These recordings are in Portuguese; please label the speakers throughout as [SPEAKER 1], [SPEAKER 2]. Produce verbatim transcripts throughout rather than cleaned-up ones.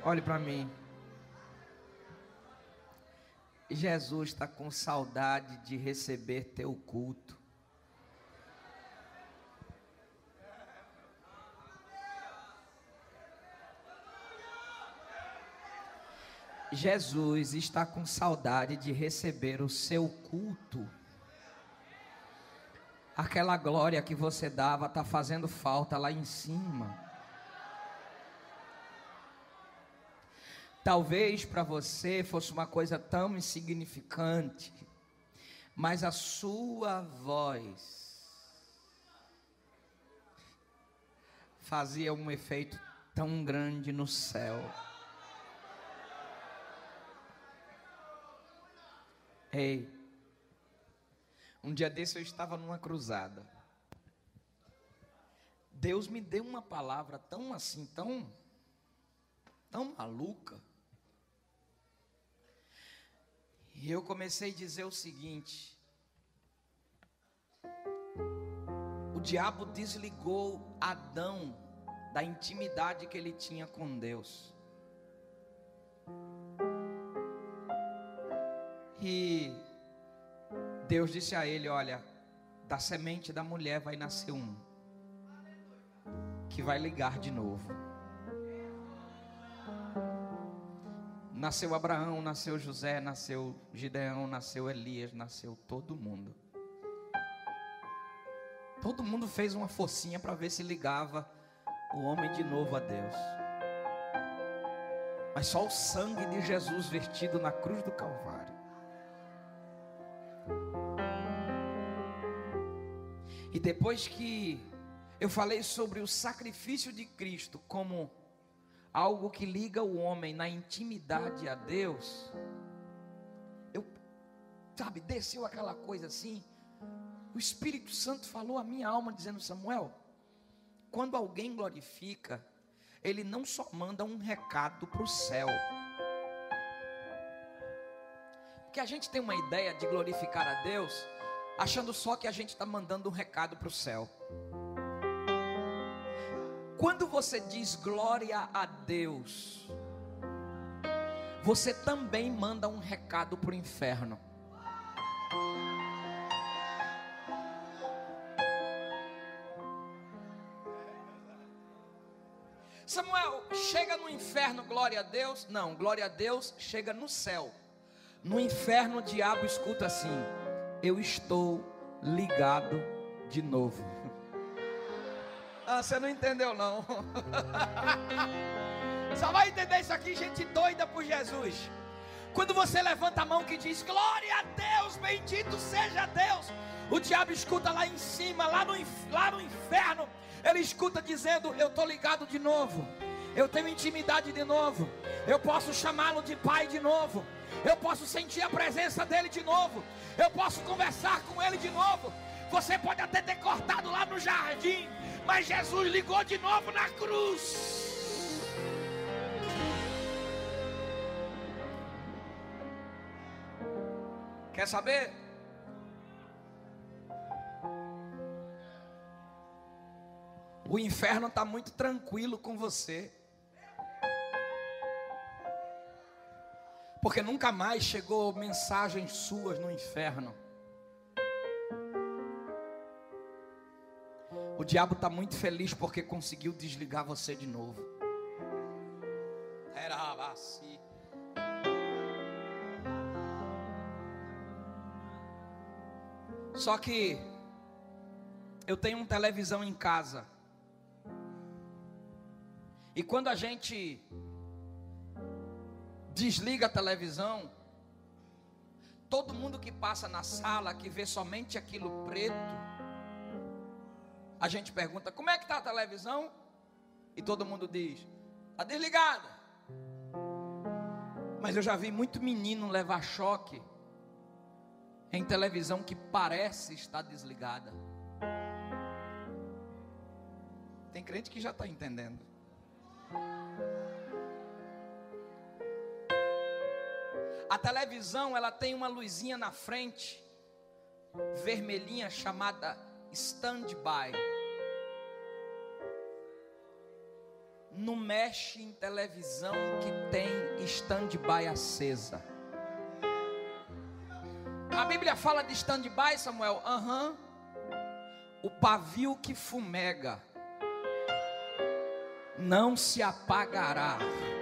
[SPEAKER 1] Olhe para mim. Jesus está com saudade de receber teu culto. Jesus está com saudade de receber o seu culto. Aquela glória que você dava está fazendo falta lá em cima. Talvez para você fosse uma coisa tão insignificante, mas a sua voz fazia um efeito tão grande no céu. Ei, um dia desse eu estava numa cruzada. Deus me deu uma palavra tão assim, tão, tão maluca. E eu comecei a dizer o seguinte: o diabo desligou Adão da intimidade que ele tinha com Deus. E Deus disse a ele: olha, da semente da mulher vai nascer um, que vai ligar de novo. Nasceu Abraão, nasceu José, nasceu Gideão, nasceu Elias, nasceu todo mundo. Todo mundo fez uma forcinha para ver se ligava o homem de novo a Deus. Mas só o sangue de Jesus vertido na cruz do Calvário. E depois que eu falei sobre o sacrifício de Cristo como algo que liga o homem na intimidade a Deus, eu, sabe, desceu aquela coisa assim. O Espírito Santo falou à minha alma dizendo: Samuel, quando alguém glorifica, ele não só manda um recado para o céu. Porque a gente tem uma ideia de glorificar a Deus achando só que a gente está mandando um recado para o céu. Quando você diz glória a Deus, você também manda um recado para o inferno. Samuel, chega no inferno glória a Deus? Não, glória a Deus chega no céu. No inferno o diabo escuta assim: eu estou ligado de novo. Ah, você não entendeu não. Só vai entender isso aqui gente doida por Jesus. Quando você levanta a mão que diz glória a Deus, bendito seja Deus, o diabo escuta lá em cima, lá no, lá no inferno, ele escuta dizendo: eu estou ligado de novo, eu tenho intimidade de novo, eu posso chamá-lo de pai de novo, eu posso sentir a presença dele de novo, eu posso conversar com ele de novo. Você pode até ter cortado lá no jardim, mas Jesus ligou de novo na cruz. Quer saber? O inferno está muito tranquilo com você, porque nunca mais chegou mensagens suas no inferno. O diabo está muito feliz porque conseguiu desligar você de novo. Era assim. Só que eu tenho uma televisão em casa. E quando a gente desliga a televisão, todo mundo que passa na sala, que vê somente aquilo preto, a gente pergunta: como é que está a televisão? E todo mundo diz: está desligada. Mas eu já vi muito menino levar choque em televisão que parece estar desligada. Tem crente que já está entendendo. A televisão, ela tem uma luzinha na frente, vermelhinha, chamada stand-by. não mexe em televisão que tem stand-by acesa. A Bíblia fala de stand-by, Samuel? Aham. Uhum. O pavio que fumega não se apagará.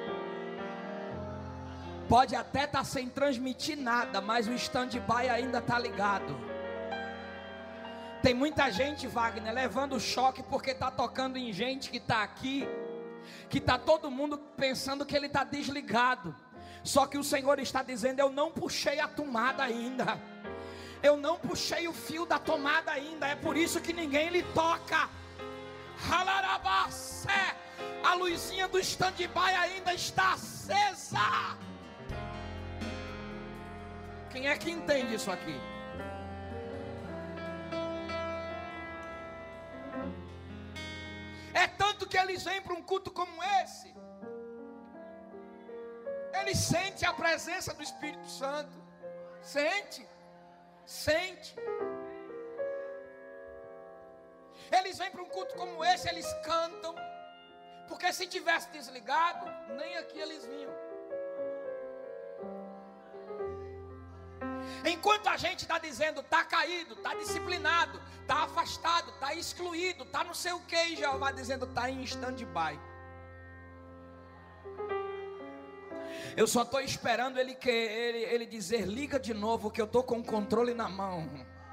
[SPEAKER 1] Pode até estar sem transmitir nada, mas o stand-by ainda está ligado. Tem muita gente, Wagner, levando choque porque está tocando em gente que está aqui, que está todo mundo pensando que ele está desligado. Só que o Senhor está dizendo: eu não puxei a tomada ainda, eu não puxei o fio da tomada ainda, é por isso que ninguém lhe toca. A luzinha do stand-by ainda está acesa. Quem é que entende isso aqui? É tanto que eles vêm para um culto como esse, eles sentem a presença do Espírito Santo. Sente, sente. Eles vêm para um culto como esse, eles cantam, porque se tivesse desligado, nem aqui eles vinham. Enquanto a gente está dizendo, está caído, está disciplinado, está afastado, está excluído, está não sei o que, e Jeová dizendo, está em stand-by. Eu só estou esperando ele, que, ele, ele dizer, liga de novo, que eu estou com o controle na mão.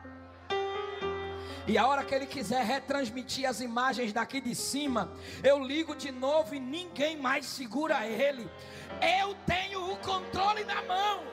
[SPEAKER 1] E a hora que ele quiser retransmitir as imagens daqui de cima, eu ligo de novo e ninguém mais segura ele. Eu tenho o controle na mão.